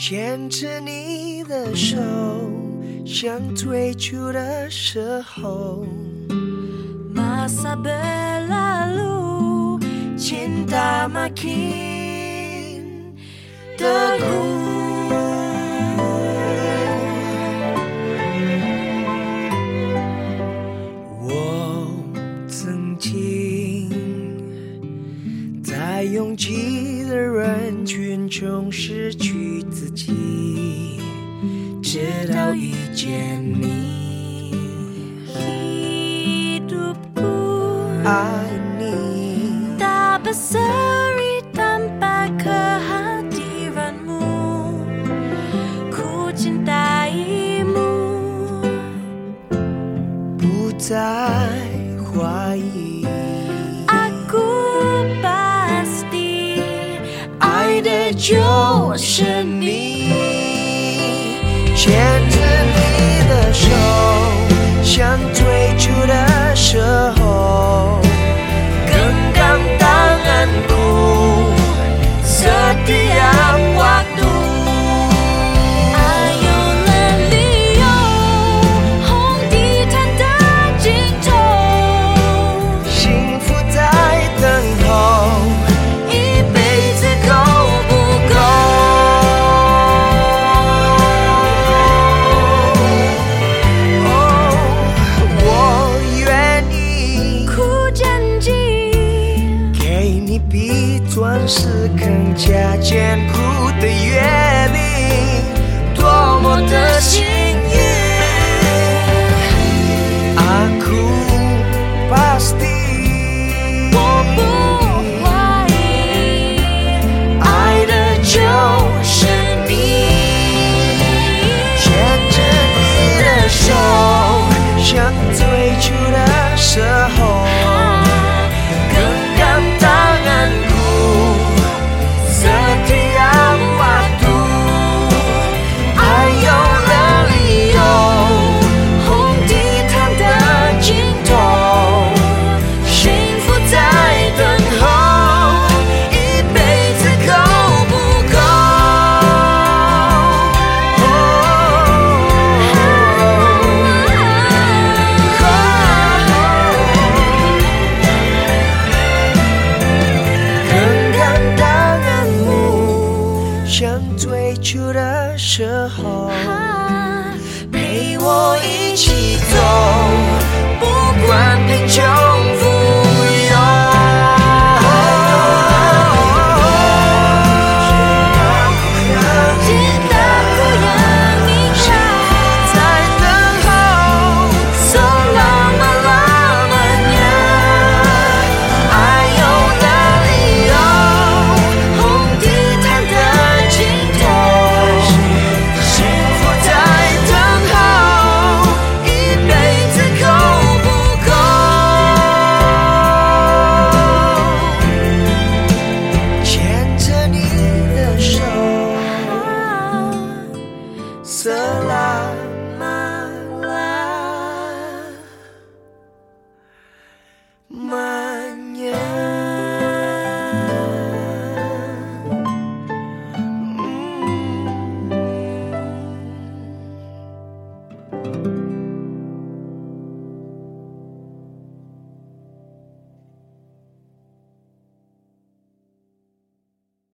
牵着你的手，想最初的时候。 Masa berlalu, cinta makin teguh. 我曾经在拥挤的人群中失去自己，直到遇见你。爱你 tak berseri tanpa kehadiranmu. Ku cintaimu, 不再怀疑， aku pasti 爱的就是你。牵着你的手，像最初的时候。Setiap waktu ayo lelio hong di tanda cinta 幸福在等候， 一辈子够不够？ 我愿意苦坚持给你比钻石更加坚固的约定，多么的幸运。Aku pasti 我不怀疑， 爱的就是你。牵着你的手，像最初的时候。像最初的时候，陪我一起走，不管贫穷。